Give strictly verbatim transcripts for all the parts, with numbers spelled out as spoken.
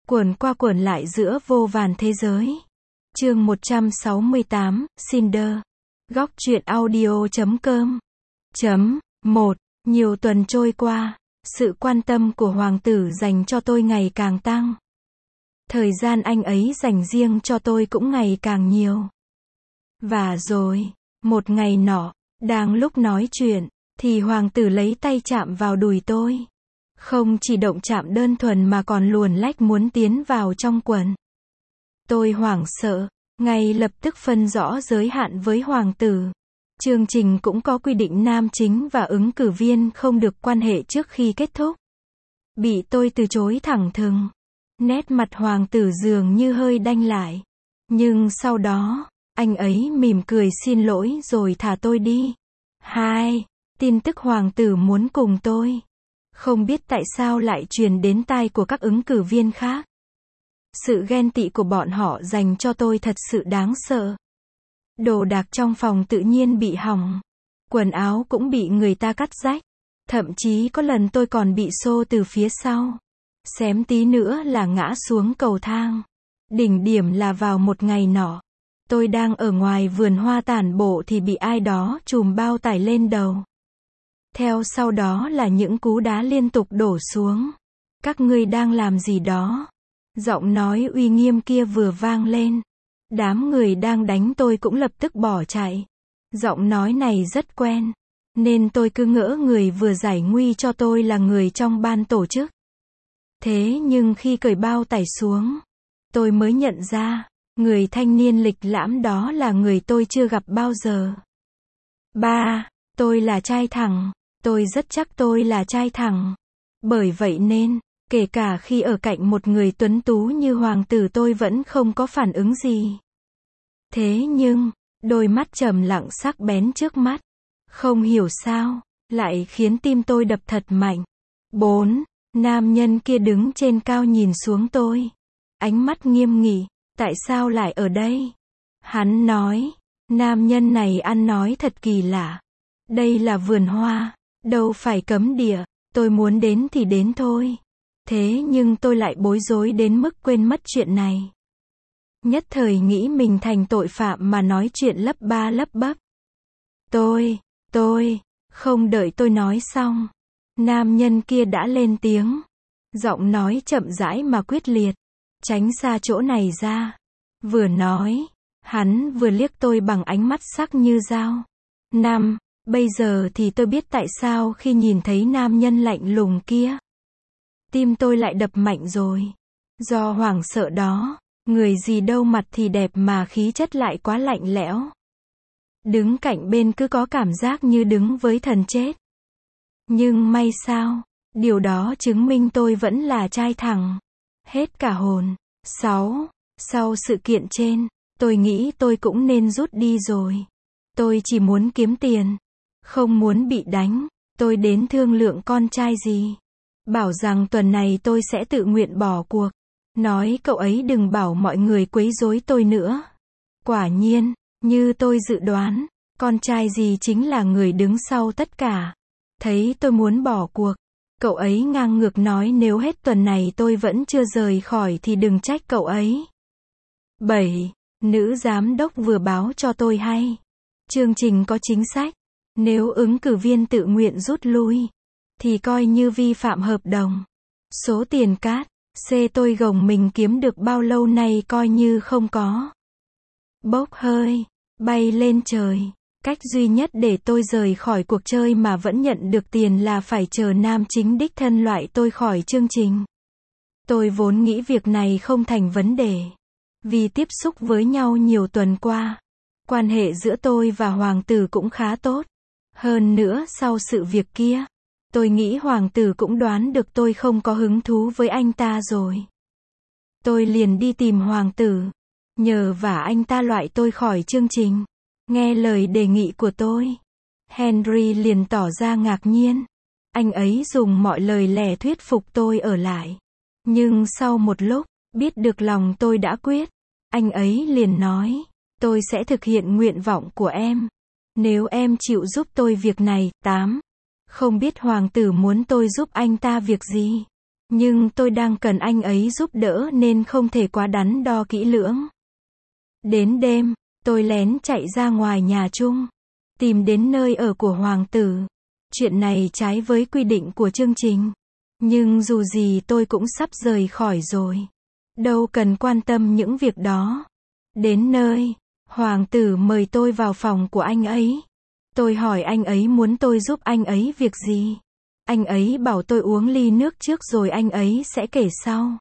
Quẩn qua quẩn lại giữa vô vàn thế giới. Chương một trăm sáu mươi tám, Cinder. Góc truyện audio chấm com. Chấm. một. Nhiều tuần trôi qua, sự quan tâm của hoàng tử dành cho tôi ngày càng tăng. Thời gian anh ấy dành riêng cho tôi cũng ngày càng nhiều. Và rồi, một ngày nọ, đang lúc nói chuyện, thì hoàng tử lấy tay chạm vào đùi tôi. Không chỉ động chạm đơn thuần mà còn luồn lách muốn tiến vào trong quần. Tôi hoảng sợ, ngay lập tức phân rõ giới hạn với hoàng tử. Chương trình cũng có quy định nam chính và ứng cử viên không được quan hệ trước khi kết thúc. Bị tôi từ chối thẳng thừng. Nét mặt hoàng tử dường như hơi đanh lại. Nhưng sau đó, anh ấy mỉm cười xin lỗi rồi thả tôi đi. Hai. Tin tức hoàng tử muốn cùng tôi. Không biết tại sao lại truyền đến tai của các ứng cử viên khác. Sự ghen tị của bọn họ dành cho tôi thật sự đáng sợ. Đồ đạc trong phòng tự nhiên bị hỏng. Quần áo cũng bị người ta cắt rách. Thậm chí có lần tôi còn bị xô từ phía sau. Xém tí nữa là ngã xuống cầu thang. Đỉnh điểm là vào một ngày nọ. Tôi đang ở ngoài vườn hoa tản bộ thì bị ai đó chùm bao tải lên đầu. Theo sau đó là những cú đá liên tục đổ xuống. Các ngươi đang làm gì đó? Giọng nói uy nghiêm kia vừa vang lên. Đám người đang đánh tôi cũng lập tức bỏ chạy. Giọng nói này rất quen. Nên tôi cứ ngỡ người vừa giải nguy cho tôi là người trong ban tổ chức. Thế nhưng khi cởi bao tải xuống, tôi mới nhận ra, người thanh niên lịch lãm đó là người tôi chưa gặp bao giờ. Ba, tôi là trai thẳng. Tôi rất chắc tôi là trai thẳng. Bởi vậy nên, kể cả khi ở cạnh một người tuấn tú như hoàng tử tôi vẫn không có phản ứng gì. Thế nhưng, đôi mắt trầm lặng sắc bén trước mắt, không hiểu sao, lại khiến tim tôi đập thật mạnh. Bốn. Nam nhân kia đứng trên cao nhìn xuống tôi. Ánh mắt nghiêm nghị, tại sao lại ở đây? Hắn nói, nam nhân này ăn nói thật kỳ lạ. Đây là vườn hoa, đâu phải cấm địa, tôi muốn đến thì đến thôi. Thế nhưng tôi lại bối rối đến mức quên mất chuyện này. Nhất thời nghĩ mình thành tội phạm mà nói chuyện lắp ba lắp bắp. Tôi, tôi, không đợi tôi nói xong. Nam nhân kia đã lên tiếng. Giọng nói chậm rãi mà quyết liệt. Tránh xa chỗ này ra. Vừa nói, hắn vừa liếc tôi bằng ánh mắt sắc như dao. Năm, bây giờ thì tôi biết tại sao khi nhìn thấy nam nhân lạnh lùng kia. Tim tôi lại đập mạnh rồi. Do hoảng sợ đó, người gì đâu mặt thì đẹp mà khí chất lại quá lạnh lẽo. Đứng cạnh bên cứ có cảm giác như đứng với thần chết. Nhưng may sao, điều đó chứng minh tôi vẫn là trai thẳng. Hết cả hồn. Sáu. Sau sự kiện trên, tôi nghĩ tôi cũng nên rút đi rồi. Tôi chỉ muốn kiếm tiền. Không muốn bị đánh. Tôi đến thương lượng con trai gì. Bảo rằng tuần này tôi sẽ tự nguyện bỏ cuộc. Nói cậu ấy đừng bảo mọi người quấy rối tôi nữa. Quả nhiên, như tôi dự đoán, con trai gì chính là người đứng sau tất cả. Thấy tôi muốn bỏ cuộc, cậu ấy ngang ngược nói nếu hết tuần này tôi vẫn chưa rời khỏi thì đừng trách cậu ấy. Bảy. Nữ giám đốc vừa báo cho tôi hay. Chương trình có chính sách. Nếu ứng cử viên tự nguyện rút lui, thì coi như vi phạm hợp đồng. Số tiền cát, xê tôi gồng mình kiếm được bao lâu nay coi như không có. Bốc hơi, bay lên trời. Cách duy nhất để tôi rời khỏi cuộc chơi mà vẫn nhận được tiền là phải chờ nam chính đích thân loại tôi khỏi chương trình. Tôi vốn nghĩ việc này không thành vấn đề. Vì tiếp xúc với nhau nhiều tuần qua, quan hệ giữa tôi và hoàng tử cũng khá tốt. Hơn nữa sau sự việc kia, tôi nghĩ hoàng tử cũng đoán được tôi không có hứng thú với anh ta rồi. Tôi liền đi tìm hoàng tử, nhờ vả anh ta loại tôi khỏi chương trình. Nghe lời đề nghị của tôi, Henry liền tỏ ra ngạc nhiên. Anh ấy dùng mọi lời lẽ thuyết phục tôi ở lại. Nhưng sau một lúc, biết được lòng tôi đã quyết, anh ấy liền nói, tôi sẽ thực hiện nguyện vọng của em. Nếu em chịu giúp tôi việc này. Tám. Không biết hoàng tử muốn tôi giúp anh ta việc gì. Nhưng tôi đang cần anh ấy giúp đỡ nên không thể quá đắn đo kỹ lưỡng. Đến đêm, tôi lén chạy ra ngoài nhà chung, tìm đến nơi ở của hoàng tử. Chuyện này trái với quy định của chương trình. Nhưng dù gì tôi cũng sắp rời khỏi rồi. Đâu cần quan tâm những việc đó. Đến nơi, hoàng tử mời tôi vào phòng của anh ấy. Tôi hỏi anh ấy muốn tôi giúp anh ấy việc gì. Anh ấy bảo tôi uống ly nước trước rồi anh ấy sẽ kể sau.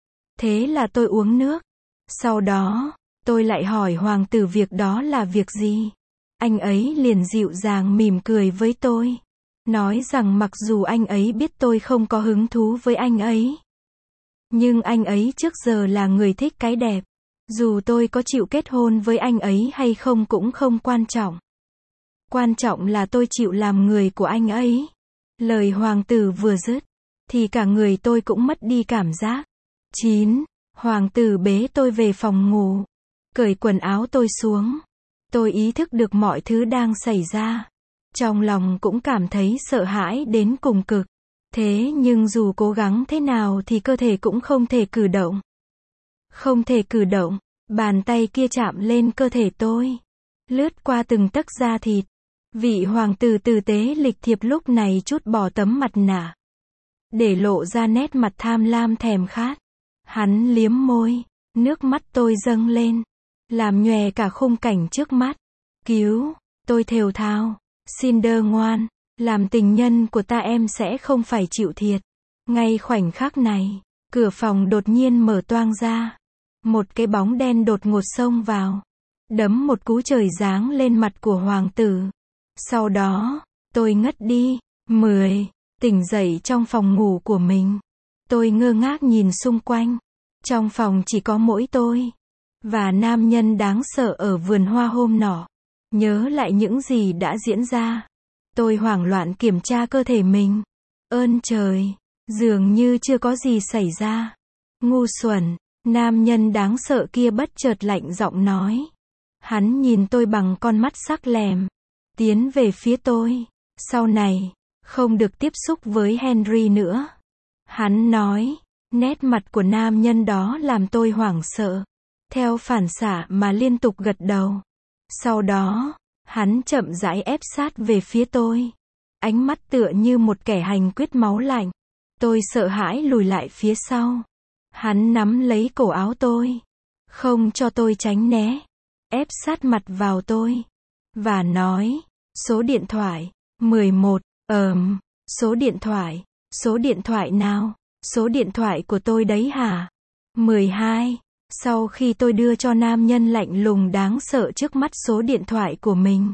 Thế là tôi uống nước. Sau đó, tôi lại hỏi hoàng tử việc đó là việc gì. Anh ấy liền dịu dàng mỉm cười với tôi. Nói rằng mặc dù anh ấy biết tôi không có hứng thú với anh ấy. Nhưng anh ấy trước giờ là người thích cái đẹp. Dù tôi có chịu kết hôn với anh ấy hay không cũng không quan trọng. Quan trọng là tôi chịu làm người của anh ấy. Lời hoàng tử vừa dứt, thì cả người tôi cũng mất đi cảm giác. chín. Hoàng tử bế tôi về phòng ngủ. Cởi quần áo tôi xuống. Tôi ý thức được mọi thứ đang xảy ra. Trong lòng cũng cảm thấy sợ hãi đến cùng cực. Thế nhưng dù cố gắng thế nào thì cơ thể cũng không thể cử động. Không thể cử động, bàn tay kia chạm lên cơ thể tôi. Lướt qua từng tấc da thịt. Vị hoàng tử tử tế lịch thiệp lúc này trút bỏ tấm mặt nạ. Để lộ ra nét mặt tham lam thèm khát. Hắn liếm môi, nước mắt tôi dâng lên. Làm nhòe cả khung cảnh trước mắt. Cứu, tôi thều thào. Cinder ngoan, làm tình nhân của ta em sẽ không phải chịu thiệt. Ngay khoảnh khắc này, cửa phòng đột nhiên mở toang ra. Một cái bóng đen đột ngột xông vào. Đấm một cú trời giáng lên mặt của hoàng tử. Sau đó, tôi ngất đi. mười. Tỉnh dậy trong phòng ngủ của mình. Tôi ngơ ngác nhìn xung quanh. Trong phòng chỉ có mỗi tôi. Và nam nhân đáng sợ ở vườn hoa hôm nọ. Nhớ lại những gì đã diễn ra. Tôi hoảng loạn kiểm tra cơ thể mình. Ơn trời, dường như chưa có gì xảy ra. Ngu xuẩn, nam nhân đáng sợ kia bất chợt lạnh giọng nói. Hắn nhìn tôi bằng con mắt sắc lẹm. Tiến về phía tôi. Sau này, không được tiếp xúc với Henry nữa. Hắn nói. Nét mặt của nam nhân đó làm tôi hoảng sợ. Theo phản xạ mà liên tục gật đầu. Sau đó, hắn chậm rãi ép sát về phía tôi. Ánh mắt tựa như một kẻ hành quyết máu lạnh. Tôi sợ hãi lùi lại phía sau. Hắn nắm lấy cổ áo tôi. Không cho tôi tránh né. Ép sát mặt vào tôi. Và nói. Số điện thoại. mười một. Ờm. Số điện thoại. Số điện thoại nào? Số điện thoại của tôi đấy hả? mười hai. Sau khi tôi đưa cho nam nhân lạnh lùng đáng sợ trước mắt số điện thoại của mình.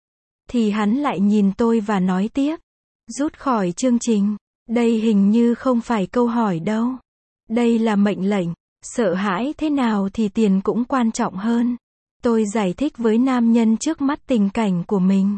Thì hắn lại nhìn tôi và nói tiếp. Rút khỏi chương trình. Đây hình như không phải câu hỏi đâu. Đây là mệnh lệnh. Sợ hãi thế nào thì tiền cũng quan trọng hơn. Tôi giải thích với nam nhân trước mắt tình cảnh của mình.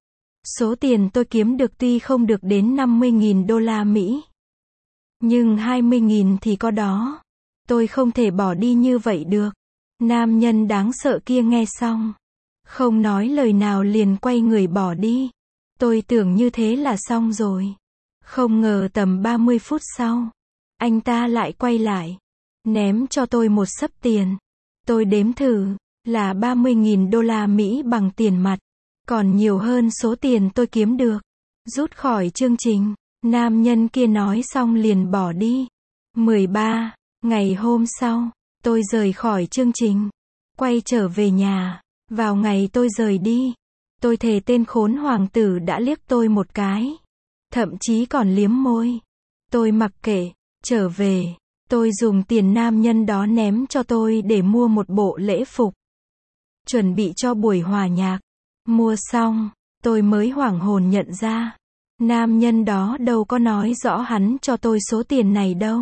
Số tiền tôi kiếm được tuy không được đến năm mươi nghìn đô la Mỹ. Nhưng hai mươi nghìn thì có đó. Tôi không thể bỏ đi như vậy được. Nam nhân đáng sợ kia nghe xong. Không nói lời nào liền quay người bỏ đi. Tôi tưởng như thế là xong rồi. Không ngờ tầm ba mươi phút sau. Anh ta lại quay lại. Ném cho tôi một xấp tiền. Tôi đếm thử. Là ba mươi nghìn đô la Mỹ bằng tiền mặt. Còn nhiều hơn số tiền tôi kiếm được. Rút khỏi chương trình. Nam nhân kia nói xong liền bỏ đi. mười ba. Ngày hôm sau, tôi rời khỏi chương trình. Quay trở về nhà. Vào ngày tôi rời đi. Tôi thề tên khốn hoàng tử đã liếc tôi một cái. Thậm chí còn liếm môi. Tôi mặc kệ. Trở về. Tôi dùng tiền nam nhân đó ném cho tôi để mua một bộ lễ phục. Chuẩn bị cho buổi hòa nhạc. Mua xong, tôi mới hoảng hồn nhận ra. Nam nhân đó đâu có nói rõ hắn cho tôi số tiền này đâu.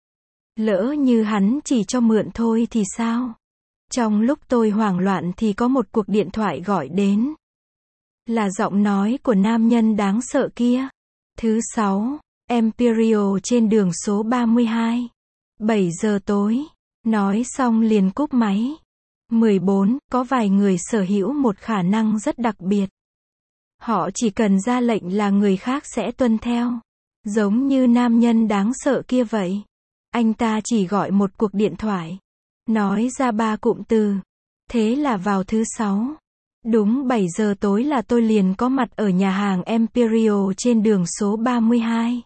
Lỡ như hắn chỉ cho mượn thôi thì sao? Trong lúc tôi hoảng loạn thì có một cuộc điện thoại gọi đến. Là giọng nói của nam nhân đáng sợ kia. Thứ sáu, Imperial trên đường số ba mươi hai. bảy giờ tối. Nói xong liền cúp máy. mười bốn. Có vài người sở hữu một khả năng rất đặc biệt. Họ chỉ cần ra lệnh là người khác sẽ tuân theo. Giống như nam nhân đáng sợ kia vậy. Anh ta chỉ gọi một cuộc điện thoại. Nói ra ba cụm từ. Thế là vào thứ sáu. Đúng bảy giờ tối là tôi liền có mặt ở nhà hàng Imperial trên đường số ba mươi hai.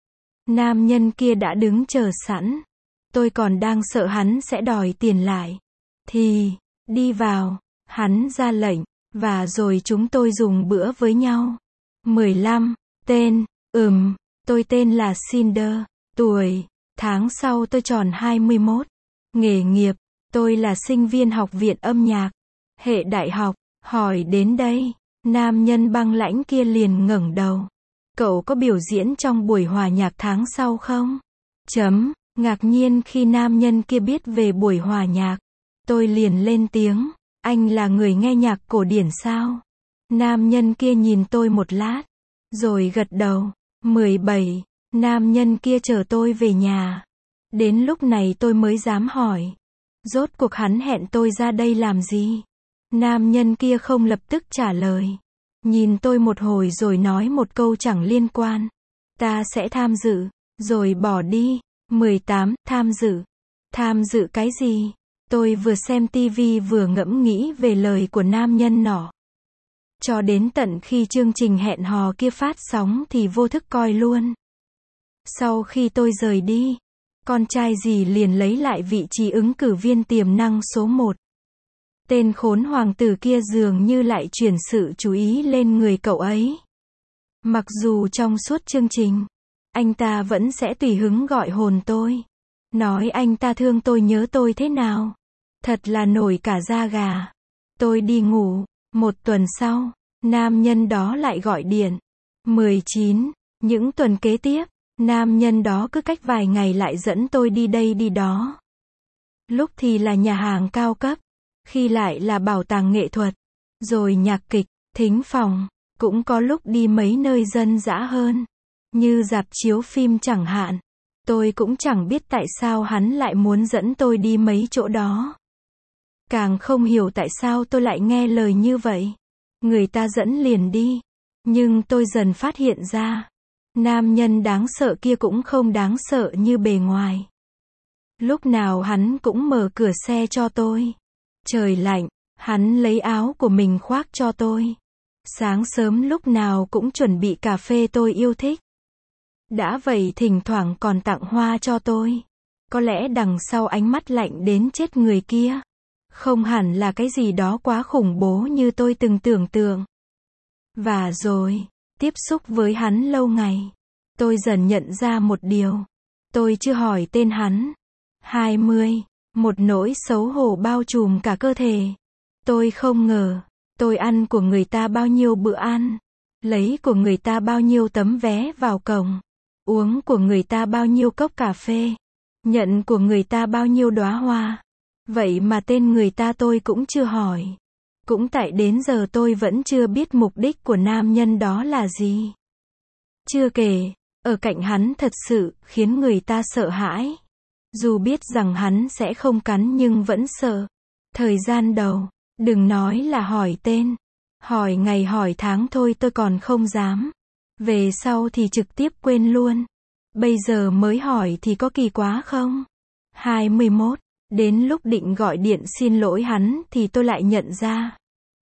Nam nhân kia đã đứng chờ sẵn. Tôi còn đang sợ hắn sẽ đòi tiền lại. Thì, đi vào. Hắn ra lệnh. Và rồi chúng tôi dùng bữa với nhau. mười lăm. Tên, ừm, tôi tên là Cinder. Tuổi, tháng sau tôi tròn hai mươi mốt. Nghề nghiệp, tôi là sinh viên học viện âm nhạc. Hệ đại học, hỏi đến đây. Nam nhân băng lãnh kia liền ngẩng đầu. Cậu có biểu diễn trong buổi hòa nhạc tháng sau không? Chấm, ngạc nhiên khi nam nhân kia biết về buổi hòa nhạc. Tôi liền lên tiếng. Anh là người nghe nhạc cổ điển sao? Nam nhân kia nhìn tôi một lát. Rồi gật đầu. mười bảy. Nam nhân kia chở tôi về nhà. Đến lúc này tôi mới dám hỏi. Rốt cuộc hắn hẹn tôi ra đây làm gì? Nam nhân kia không lập tức trả lời. Nhìn tôi một hồi rồi nói một câu chẳng liên quan. Ta sẽ tham dự. Rồi bỏ đi. mười tám. Tham dự. Tham dự cái gì? Tôi vừa xem tivi vừa ngẫm nghĩ về lời của nam nhân nọ. Cho đến tận khi chương trình hẹn hò kia phát sóng thì vô thức coi luôn. Sau khi tôi rời đi, con trai dì liền lấy lại vị trí ứng cử viên tiềm năng số một. Tên khốn hoàng tử kia dường như lại chuyển sự chú ý lên người cậu ấy. Mặc dù trong suốt chương trình, anh ta vẫn sẽ tùy hứng gọi hồn tôi. Nói anh ta thương tôi nhớ tôi thế nào. Thật là nổi cả da gà. Tôi đi ngủ. Một tuần sau, nam nhân đó lại gọi điện. mười chín. Những tuần kế tiếp, nam nhân đó cứ cách vài ngày lại dẫn tôi đi đây đi đó. Lúc thì là nhà hàng cao cấp, khi lại là bảo tàng nghệ thuật, rồi nhạc kịch, thính phòng, cũng có lúc đi mấy nơi dân dã hơn, như rạp chiếu phim chẳng hạn. Tôi cũng chẳng biết tại sao hắn lại muốn dẫn tôi đi mấy chỗ đó. Càng không hiểu tại sao tôi lại nghe lời như vậy. Người ta dẫn liền đi. Nhưng tôi dần phát hiện ra, nam nhân đáng sợ kia cũng không đáng sợ như bề ngoài. Lúc nào hắn cũng mở cửa xe cho tôi. Trời lạnh, hắn lấy áo của mình khoác cho tôi. Sáng sớm lúc nào cũng chuẩn bị cà phê tôi yêu thích. Đã vậy thỉnh thoảng còn tặng hoa cho tôi. Có lẽ đằng sau ánh mắt lạnh đến chết người kia, không hẳn là cái gì đó quá khủng bố như tôi từng tưởng tượng. Và rồi, tiếp xúc với hắn lâu ngày, tôi dần nhận ra một điều. Tôi chưa hỏi tên hắn. hai mươi. Một nỗi xấu hổ bao trùm cả cơ thể. Tôi không ngờ, tôi ăn của người ta bao nhiêu bữa ăn, lấy của người ta bao nhiêu tấm vé vào cổng, uống của người ta bao nhiêu cốc cà phê, nhận của người ta bao nhiêu đóa hoa. Vậy mà tên người ta tôi cũng chưa hỏi. Cũng tại đến giờ tôi vẫn chưa biết mục đích của nam nhân đó là gì. Chưa kể, ở cạnh hắn thật sự khiến người ta sợ hãi. Dù biết rằng hắn sẽ không cắn nhưng vẫn sợ. Thời gian đầu, đừng nói là hỏi tên, hỏi ngày hỏi tháng thôi tôi còn không dám. Về sau thì trực tiếp quên luôn. Bây giờ mới hỏi thì có kỳ quá không? hai mươi mốt. Đến lúc định gọi điện xin lỗi hắn thì tôi lại nhận ra.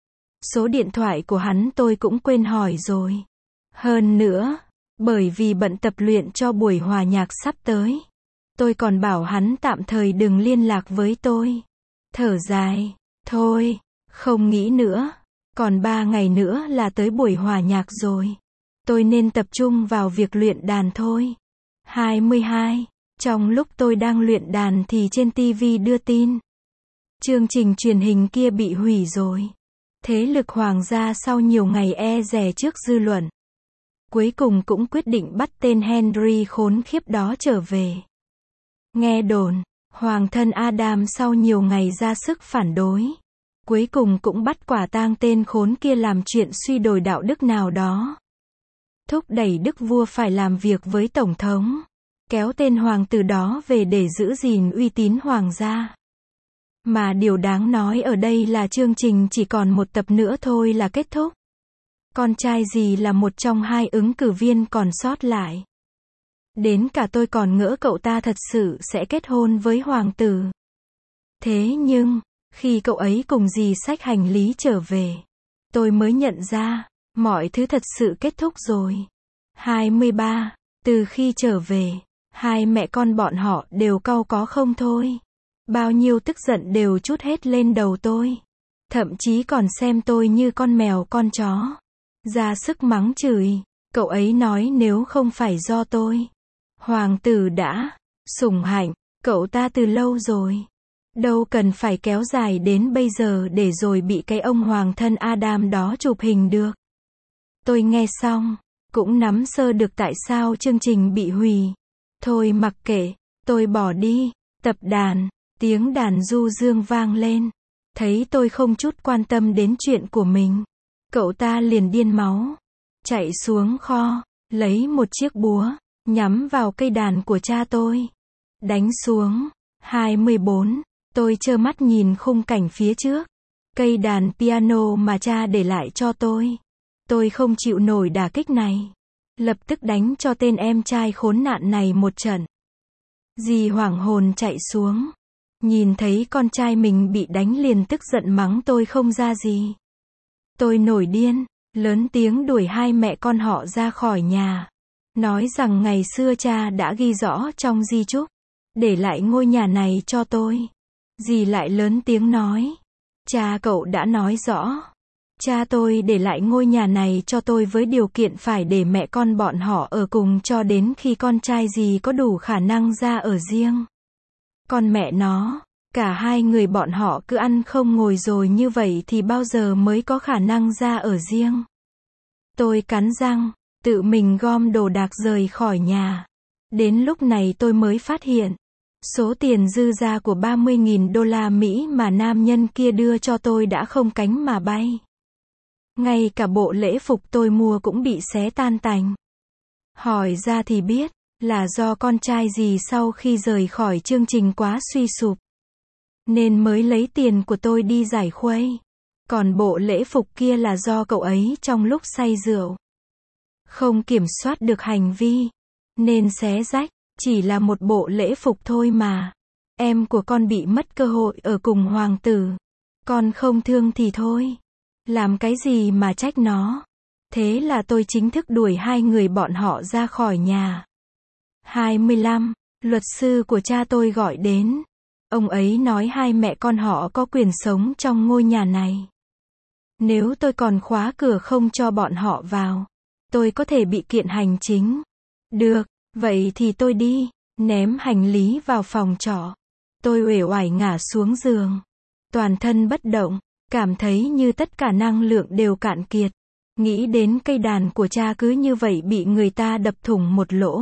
Số điện thoại của hắn tôi cũng quên hỏi rồi. Hơn nữa, bởi vì bận tập luyện cho buổi hòa nhạc sắp tới, tôi còn bảo hắn tạm thời đừng liên lạc với tôi. Thở dài, thôi, không nghĩ nữa. Còn ba ngày nữa là tới buổi hòa nhạc rồi. Tôi nên tập trung vào việc luyện đàn thôi. hai mươi hai. Trong lúc tôi đang luyện đàn thì trên tivi đưa tin. Chương trình truyền hình kia bị hủy rồi. Thế lực hoàng gia sau nhiều ngày e dè trước dư luận, cuối cùng cũng quyết định bắt tên Henry khốn khiếp đó trở về. Nghe đồn, hoàng thân Adam sau nhiều ngày ra sức phản đối, cuối cùng cũng bắt quả tang tên khốn kia làm chuyện suy đồi đạo đức nào đó. Thúc đẩy đức vua phải làm việc với tổng thống, kéo tên hoàng tử đó về để giữ gìn uy tín hoàng gia. Mà điều đáng nói ở đây là chương trình chỉ còn một tập nữa thôi là kết thúc. Con trai dì là một trong hai ứng cử viên còn sót lại. Đến cả tôi còn ngỡ cậu ta thật sự sẽ kết hôn với hoàng tử. Thế nhưng, khi cậu ấy cùng dì xách hành lý trở về, tôi mới nhận ra, mọi thứ thật sự kết thúc rồi. hai mươi ba. Từ khi trở về, hai mẹ con bọn họ đều cau có không thôi. Bao nhiêu tức giận đều trút hết lên đầu tôi. Thậm chí còn xem tôi như con mèo con chó. Ra sức mắng chửi. Cậu ấy nói nếu không phải do tôi, hoàng tử đã sủng hạnh cậu ta từ lâu rồi. Đâu cần phải kéo dài đến bây giờ để rồi bị cái ông hoàng thân Adam đó chụp hình được. Tôi nghe xong, cũng nắm sơ được tại sao chương trình bị hủy. Thôi mặc kệ, tôi bỏ đi. Tập đàn, tiếng đàn du dương vang lên. Thấy tôi không chút quan tâm đến chuyện của mình, cậu ta liền điên máu. Chạy xuống kho, lấy một chiếc búa, nhắm vào cây đàn của cha tôi. Đánh xuống. hai mươi bốn. Tôi trơ mắt nhìn khung cảnh phía trước. Cây đàn piano mà cha để lại cho tôi. Tôi không chịu nổi đả kích này. Lập tức đánh cho tên em trai khốn nạn này một trận. Dì hoảng hồn chạy xuống. Nhìn thấy con trai mình bị đánh liền tức giận mắng tôi không ra gì. Tôi nổi điên, lớn tiếng đuổi hai mẹ con họ ra khỏi nhà. Nói rằng ngày xưa cha đã ghi rõ trong di chúc, để lại ngôi nhà này cho tôi. Dì lại lớn tiếng nói. Cha cậu đã nói rõ. Cha tôi để lại ngôi nhà này cho tôi với điều kiện phải để mẹ con bọn họ ở cùng cho đến khi con trai dì có đủ khả năng ra ở riêng. Còn mẹ nó, cả hai người bọn họ cứ ăn không ngồi rồi như vậy thì bao giờ mới có khả năng ra ở riêng. Tôi cắn răng, tự mình gom đồ đạc rời khỏi nhà. Đến lúc này tôi mới phát hiện, số tiền dư ra của ba mươi nghìn đô la Mỹ mà nam nhân kia đưa cho tôi đã không cánh mà bay. Ngay cả bộ lễ phục tôi mua cũng bị xé tan tành. Hỏi ra thì biết, là do con trai dì sau khi rời khỏi chương trình quá suy sụp, nên mới lấy tiền của tôi đi giải khuây. Còn bộ lễ phục kia là do cậu ấy trong lúc say rượu, không kiểm soát được hành vi, nên xé rách. Chỉ là một bộ lễ phục thôi mà. Em của con bị mất cơ hội ở cùng hoàng tử. Con không thương thì thôi. Làm cái gì mà trách nó. Thế là tôi chính thức đuổi hai người bọn họ ra khỏi nhà. hai mươi lăm. Luật sư của cha tôi gọi đến. Ông ấy nói hai mẹ con họ có quyền sống trong ngôi nhà này. Nếu tôi còn khóa cửa không cho bọn họ vào, tôi có thể bị kiện hành chính. Được, vậy thì tôi đi. Ném hành lý vào phòng trọ. Tôi uể oải ngả xuống giường. Toàn thân bất động, cảm thấy như tất cả năng lượng đều cạn kiệt. Nghĩ đến cây đàn của cha cứ như vậy bị người ta đập thủng một lỗ.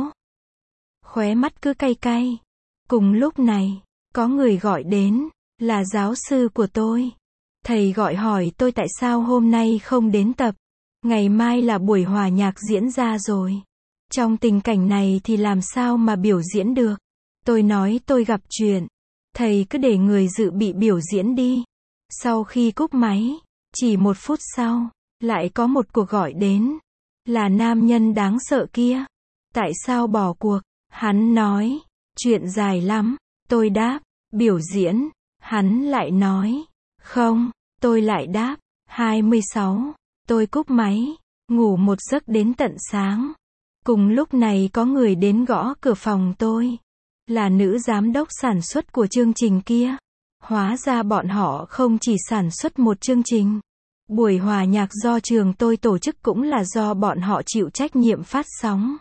Khóe mắt cứ cay cay. Cùng lúc này, có người gọi đến, là giáo sư của tôi. Thầy gọi hỏi tôi tại sao hôm nay không đến tập. Ngày mai là buổi hòa nhạc diễn ra rồi. Trong tình cảnh này thì làm sao mà biểu diễn được. Tôi nói tôi gặp chuyện. Thầy cứ để người dự bị biểu diễn đi. Sau khi cúp máy, chỉ một phút sau, lại có một cuộc gọi đến. Là nam nhân đáng sợ kia. Tại sao bỏ cuộc? Hắn nói, chuyện dài lắm. Tôi đáp, biểu diễn. Hắn lại nói, không. Tôi lại đáp, hai mươi sáu. Tôi cúp máy, ngủ một giấc đến tận sáng. Cùng lúc này có người đến gõ cửa phòng tôi. Là nữ giám đốc sản xuất của chương trình kia. Hóa ra bọn họ không chỉ sản xuất một chương trình. Buổi hòa nhạc do trường tôi tổ chức cũng là do bọn họ chịu trách nhiệm phát sóng.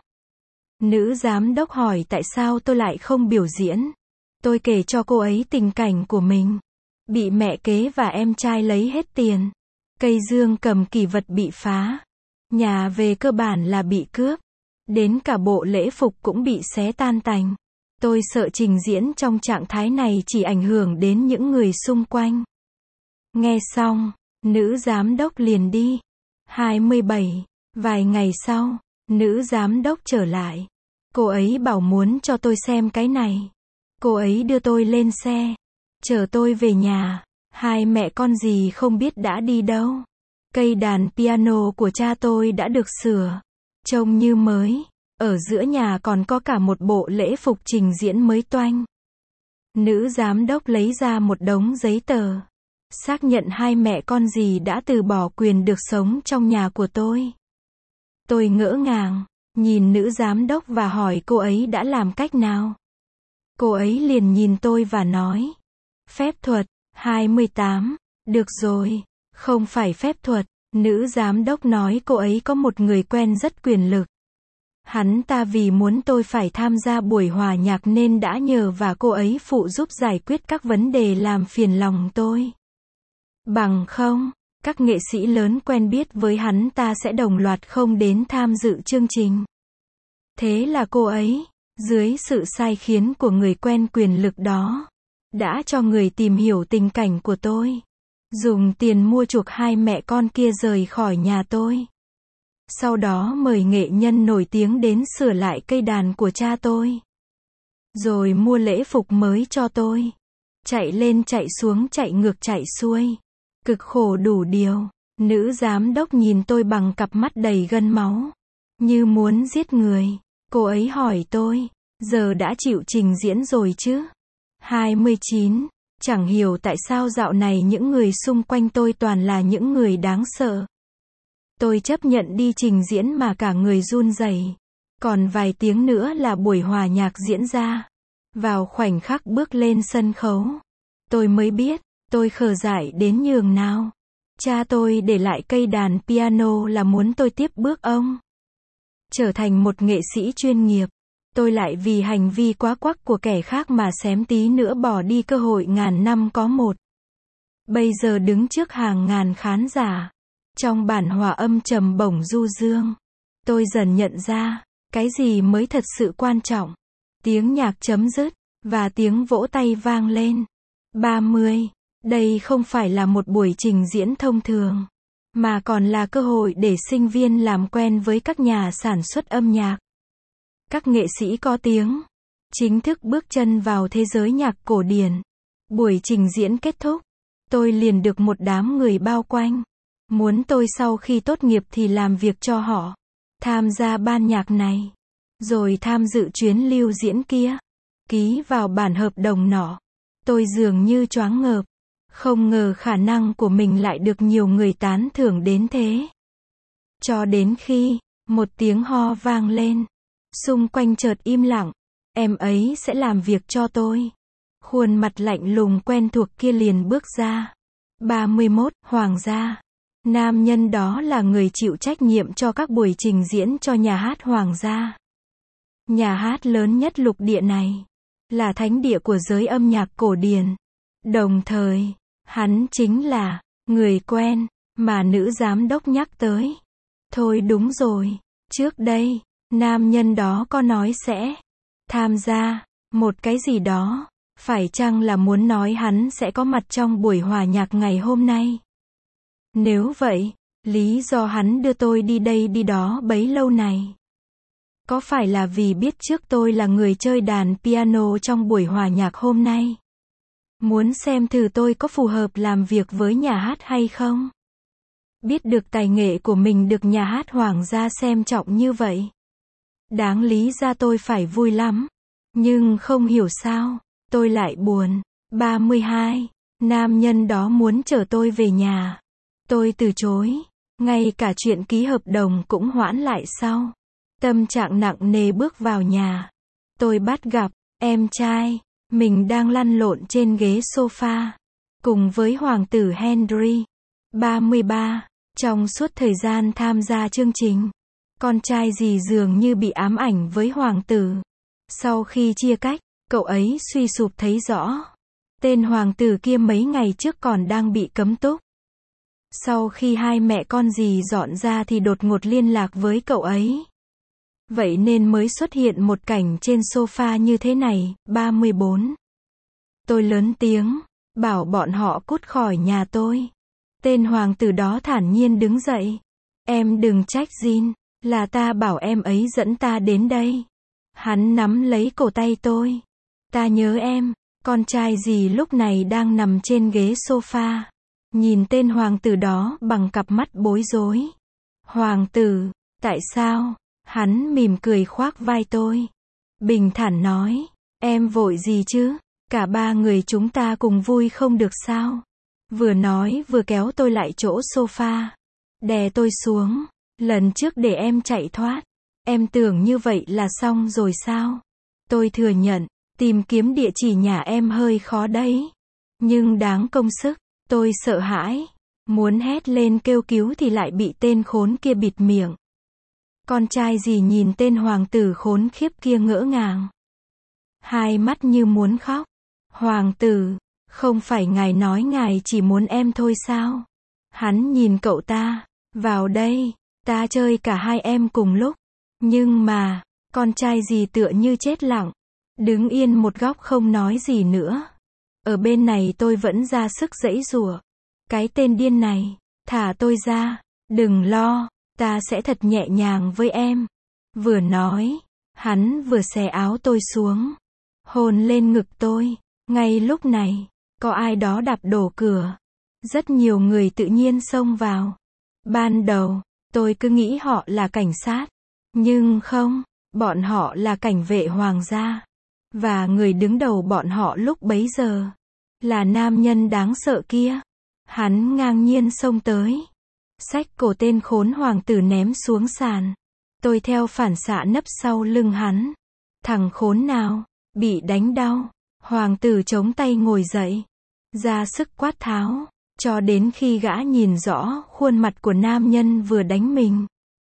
Nữ giám đốc hỏi tại sao tôi lại không biểu diễn. Tôi kể cho cô ấy tình cảnh của mình. Bị mẹ kế và em trai lấy hết tiền. Cây dương cầm kỳ vật bị phá. Nhà về cơ bản là bị cướp. Đến cả bộ lễ phục cũng bị xé tan tành. Tôi sợ trình diễn trong trạng thái này chỉ ảnh hưởng đến những người xung quanh. Nghe xong, nữ giám đốc liền đi. hai mươi bảy. Vài ngày sau, nữ giám đốc trở lại. Cô ấy bảo muốn cho tôi xem cái này. Cô ấy đưa tôi lên xe, chở tôi về nhà. Hai mẹ con gì không biết đã đi đâu. Cây đàn piano của cha tôi đã được sửa, trông như mới. Ở giữa nhà còn có cả một bộ lễ phục trình diễn mới toanh. Nữ giám đốc lấy ra một đống giấy tờ. Xác nhận hai mẹ con dì đã từ bỏ quyền được sống trong nhà của tôi. Tôi ngỡ ngàng, nhìn nữ giám đốc và hỏi cô ấy đã làm cách nào. Cô ấy liền nhìn tôi và nói. Phép thuật, hai mươi tám, được rồi, không phải phép thuật, nữ giám đốc nói cô ấy có một người quen rất quyền lực. Hắn ta vì muốn tôi phải tham gia buổi hòa nhạc nên đã nhờ và cô ấy phụ giúp giải quyết các vấn đề làm phiền lòng tôi. Bằng không, các nghệ sĩ lớn quen biết với hắn ta sẽ đồng loạt không đến tham dự chương trình. Thế là cô ấy, dưới sự sai khiến của người quen quyền lực đó, đã cho người tìm hiểu tình cảnh của tôi. Dùng tiền mua chuộc hai mẹ con kia rời khỏi nhà tôi. Sau đó mời nghệ nhân nổi tiếng đến sửa lại cây đàn của cha tôi. Rồi mua lễ phục mới cho tôi. Chạy lên chạy xuống chạy ngược chạy xuôi. Cực khổ đủ điều. Nữ giám đốc nhìn tôi bằng cặp mắt đầy gân máu. Như muốn giết người. Cô ấy hỏi tôi. Giờ đã chịu trình diễn rồi chứ? hai mươi chín. Chẳng hiểu tại sao dạo này những người xung quanh tôi toàn là những người đáng sợ. Tôi chấp nhận đi trình diễn mà cả người run rẩy. Còn vài tiếng nữa là buổi hòa nhạc diễn ra. Vào khoảnh khắc bước lên sân khấu, tôi mới biết, tôi khờ dại đến nhường nào. Cha tôi để lại cây đàn piano là muốn tôi tiếp bước ông. Trở thành một nghệ sĩ chuyên nghiệp. Tôi lại vì hành vi quá quắc của kẻ khác mà xém tí nữa bỏ đi cơ hội ngàn năm có một. Bây giờ đứng trước hàng ngàn khán giả. Trong bản hòa âm trầm bổng du dương, tôi dần nhận ra, cái gì mới thật sự quan trọng. Tiếng nhạc chấm dứt, và tiếng vỗ tay vang lên. ba mươi. Đây không phải là một buổi trình diễn thông thường, mà còn là cơ hội để sinh viên làm quen với các nhà sản xuất âm nhạc. Các nghệ sĩ có tiếng, chính thức bước chân vào thế giới nhạc cổ điển. Buổi trình diễn kết thúc, tôi liền được một đám người bao quanh. Muốn tôi sau khi tốt nghiệp thì làm việc cho họ, tham gia ban nhạc này, rồi tham dự chuyến lưu diễn kia, ký vào bản hợp đồng nọ. Tôi dường như choáng ngợp, không ngờ khả năng của mình lại được nhiều người tán thưởng đến thế. Cho đến khi, một tiếng ho vang lên, xung quanh chợt im lặng, em ấy sẽ làm việc cho tôi. Khuôn mặt lạnh lùng quen thuộc kia liền bước ra. ba mươi mốt, Hoàng gia. Nam nhân đó là người chịu trách nhiệm cho các buổi trình diễn cho nhà hát Hoàng gia. Nhà hát lớn nhất lục địa này, là thánh địa của giới âm nhạc cổ điển. Đồng thời, hắn chính là người quen mà nữ giám đốc nhắc tới. Thôi đúng rồi, trước đây, nam nhân đó có nói sẽ tham gia một cái gì đó, phải chăng là muốn nói hắn sẽ có mặt trong buổi hòa nhạc ngày hôm nay? Nếu vậy, lý do hắn đưa tôi đi đây đi đó bấy lâu này, có phải là vì biết trước tôi là người chơi đàn piano trong buổi hòa nhạc hôm nay? Muốn xem thử tôi có phù hợp làm việc với nhà hát hay không? Biết được tài nghệ của mình được nhà hát Hoàng gia xem trọng như vậy, đáng lý ra tôi phải vui lắm. Nhưng không hiểu sao, tôi lại buồn. ba mươi hai. Nam nhân đó muốn chở tôi về nhà. Tôi từ chối. Ngay cả chuyện ký hợp đồng cũng hoãn lại sau. Tâm trạng nặng nề bước vào nhà. Tôi bắt gặp em trai mình đang lăn lộn trên ghế sofa cùng với hoàng tử Henry. ba mươi ba. Trong suốt thời gian tham gia chương trình, con trai dì dường như bị ám ảnh với hoàng tử. Sau khi chia cách, cậu ấy suy sụp thấy rõ. Tên hoàng tử kia mấy ngày trước còn đang bị cấm túc. Sau khi hai mẹ con dì dọn ra thì đột ngột liên lạc với cậu ấy. Vậy nên mới xuất hiện một cảnh trên sofa như thế này. ba mươi bốn. Tôi lớn tiếng, bảo bọn họ cút khỏi nhà tôi. Tên hoàng tử đó thản nhiên đứng dậy. Em đừng trách Jin, là ta bảo em ấy dẫn ta đến đây. Hắn nắm lấy cổ tay tôi. Ta nhớ em. Con trai dì lúc này đang nằm trên ghế sofa, nhìn tên hoàng tử đó bằng cặp mắt bối rối. Hoàng tử, tại sao? Hắn mỉm cười khoác vai tôi. Bình thản nói, em vội gì chứ? Cả ba người chúng ta cùng vui không được sao? Vừa nói vừa kéo tôi lại chỗ sofa. Đè tôi xuống. Lần trước để em chạy thoát. Em tưởng như vậy là xong rồi sao? Tôi thừa nhận, tìm kiếm địa chỉ nhà em hơi khó đấy. Nhưng đáng công sức. Tôi sợ hãi. Muốn hét lên kêu cứu thì lại bị tên khốn kia bịt miệng. Con trai gì nhìn tên hoàng tử khốn khiếp kia ngỡ ngàng. Hai mắt như muốn khóc. Hoàng tử, không phải ngài nói ngài chỉ muốn em thôi sao? Hắn nhìn cậu ta, vào đây, ta chơi cả hai em cùng lúc. Nhưng mà, con trai gì tựa như chết lặng. Đứng yên một góc không nói gì nữa. Ở bên này tôi vẫn ra sức giãy giụa. Cái tên điên này, thả tôi ra, đừng lo, ta sẽ thật nhẹ nhàng với em. Vừa nói, hắn vừa xẻ áo tôi xuống, hôn lên ngực tôi. Ngay lúc này, có ai đó đạp đổ cửa. Rất nhiều người tự nhiên xông vào. Ban đầu, tôi cứ nghĩ họ là cảnh sát. Nhưng không, bọn họ là cảnh vệ hoàng gia. Và người đứng đầu bọn họ lúc bấy giờ, là nam nhân đáng sợ kia. Hắn ngang nhiên xông tới. Xách cổ tên khốn hoàng tử ném xuống sàn. Tôi theo phản xạ nấp sau lưng hắn. Thằng khốn nào, bị đánh đau. Hoàng tử chống tay ngồi dậy. Ra sức quát tháo. Cho đến khi gã nhìn rõ khuôn mặt của nam nhân vừa đánh mình.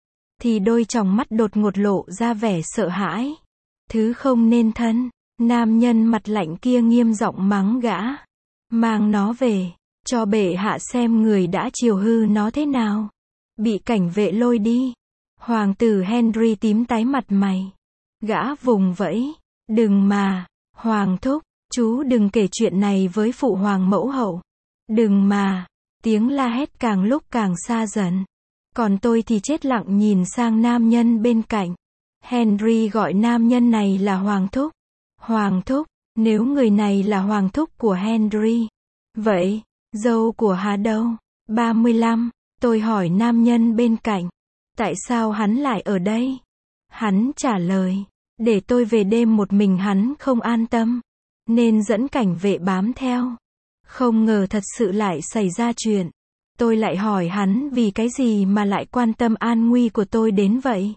Thì đôi tròng mắt đột ngột lộ ra vẻ sợ hãi. Thứ không nên thân. Nam nhân mặt lạnh kia nghiêm giọng mắng gã. Mang nó về. Cho bệ hạ xem người đã chiều hư nó thế nào. Bị cảnh vệ lôi đi. Hoàng tử Henry tím tái mặt mày. Gã vùng vẫy. Đừng mà. Hoàng thúc. Chú đừng kể chuyện này với phụ hoàng mẫu hậu. Đừng mà. Tiếng la hét càng lúc càng xa dần. Còn tôi thì chết lặng nhìn sang nam nhân bên cạnh. Henry gọi nam nhân này là Hoàng thúc. Hoàng thúc. Nếu người này là Hoàng thúc của Henry. Vậy, dâu của Hà đâu? ba mươi lăm. Tôi hỏi nam nhân bên cạnh. Tại sao hắn lại ở đây? Hắn trả lời. Để tôi về đêm một mình hắn không an tâm. Nên dẫn cảnh vệ bám theo. Không ngờ thật sự lại xảy ra chuyện. Tôi lại hỏi hắn vì cái gì mà lại quan tâm an nguy của tôi đến vậy?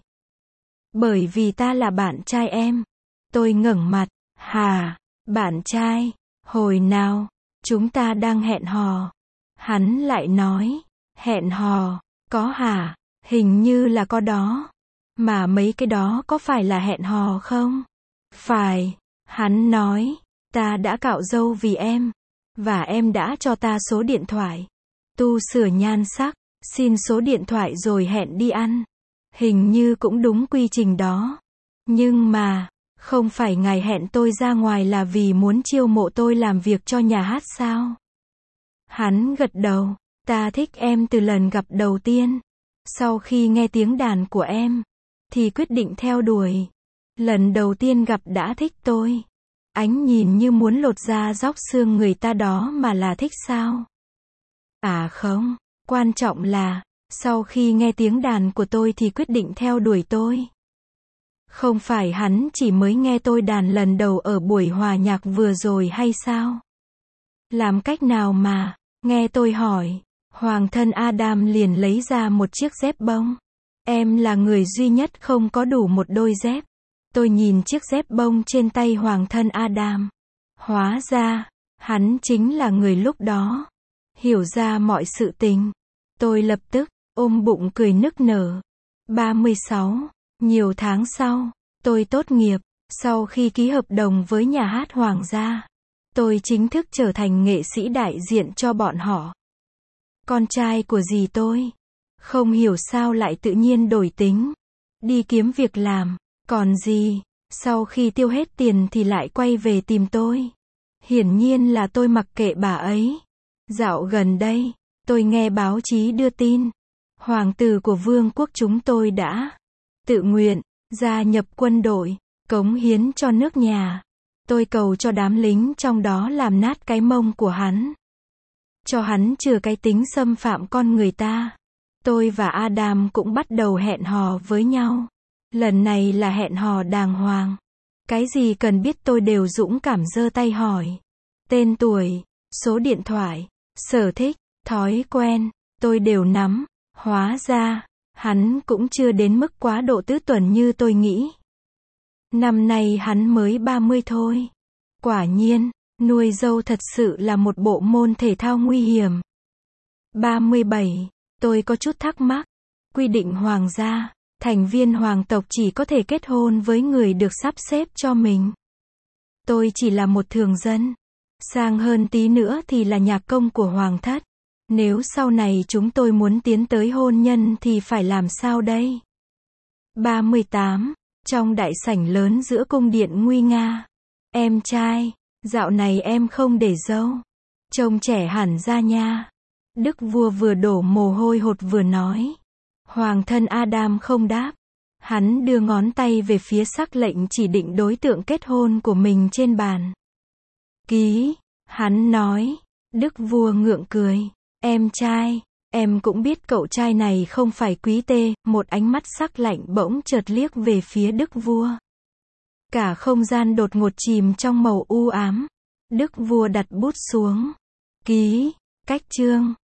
Bởi vì ta là bạn trai em. Tôi ngẩng mặt. Hà, bạn trai, hồi nào, chúng ta đang hẹn hò. Hắn lại nói, hẹn hò, có hả? Hình như là có đó. Mà mấy cái đó có phải là hẹn hò không? Phải, hắn nói, ta đã cạo râu vì em. Và em đã cho ta số điện thoại. Tu sửa nhan sắc, xin số điện thoại rồi hẹn đi ăn. Hình như cũng đúng quy trình đó. Nhưng mà, không phải ngài hẹn tôi ra ngoài là vì muốn chiêu mộ tôi làm việc cho nhà hát sao? Hắn gật đầu. Ta thích em từ lần gặp đầu tiên. Sau khi nghe tiếng đàn của em, thì quyết định theo đuổi. Lần đầu tiên gặp đã thích tôi. Ánh nhìn như muốn lột da róc xương người ta đó mà là thích sao? À không, quan trọng là, sau khi nghe tiếng đàn của tôi thì quyết định theo đuổi tôi. Không phải hắn chỉ mới nghe tôi đàn lần đầu ở buổi hòa nhạc vừa rồi hay sao? Làm cách nào mà, nghe tôi hỏi, hoàng thân Adam liền lấy ra một chiếc dép bông. Em là người duy nhất không có đủ một đôi dép. Tôi nhìn chiếc dép bông trên tay hoàng thân Adam. Hóa ra, hắn chính là người lúc đó. Hiểu ra mọi sự tình. Tôi lập tức, ôm bụng cười nức nở. ba mươi sáu. Nhiều tháng sau, tôi tốt nghiệp. Sau khi ký hợp đồng với nhà hát hoàng gia, tôi chính thức trở thành nghệ sĩ đại diện cho bọn họ. Con trai của dì tôi, không hiểu sao lại tự nhiên đổi tính. Đi kiếm việc làm. Còn dì, sau khi tiêu hết tiền thì lại quay về tìm tôi. Hiển nhiên là tôi mặc kệ bà ấy. Dạo gần đây, tôi nghe báo chí đưa tin. Hoàng tử của vương quốc chúng tôi đã tự nguyện gia nhập quân đội, cống hiến cho nước nhà. Tôi cầu cho đám lính trong đó làm nát cái mông của hắn. Cho hắn trừ cái tính xâm phạm con người ta. Tôi và Adam cũng bắt đầu hẹn hò với nhau. Lần này là hẹn hò đàng hoàng. Cái gì cần biết tôi đều dũng cảm giơ tay hỏi. Tên tuổi, số điện thoại, sở thích, thói quen, tôi đều nắm. Hóa ra, hắn cũng chưa đến mức quá độ tứ tuần như tôi nghĩ. Năm nay hắn mới ba mươi thôi. Quả nhiên, nuôi dâu thật sự là một bộ môn thể thao nguy hiểm. ba mươi bảy, tôi có chút thắc mắc. Quy định hoàng gia, thành viên hoàng tộc chỉ có thể kết hôn với người được sắp xếp cho mình. Tôi chỉ là một thường dân. Sang hơn tí nữa thì là nhạc công của hoàng thất. Nếu sau này chúng tôi muốn tiến tới hôn nhân thì phải làm sao đây? ba mươi tám. Trong đại sảnh lớn giữa cung điện nguy nga. Em trai, dạo này em không để râu. Trông trẻ hẳn ra nha. Đức vua vừa đổ mồ hôi hột vừa nói. Hoàng thân Adam không đáp. Hắn đưa ngón tay về phía sắc lệnh chỉ định đối tượng kết hôn của mình trên bàn. Ký, hắn nói. Đức vua ngượng cười. Em trai, em cũng biết cậu trai này không phải quý tê, một ánh mắt sắc lạnh bỗng chợt liếc về phía đức vua. Cả không gian đột ngột chìm trong màu u ám. Đức vua đặt bút xuống. Ký, cách chương.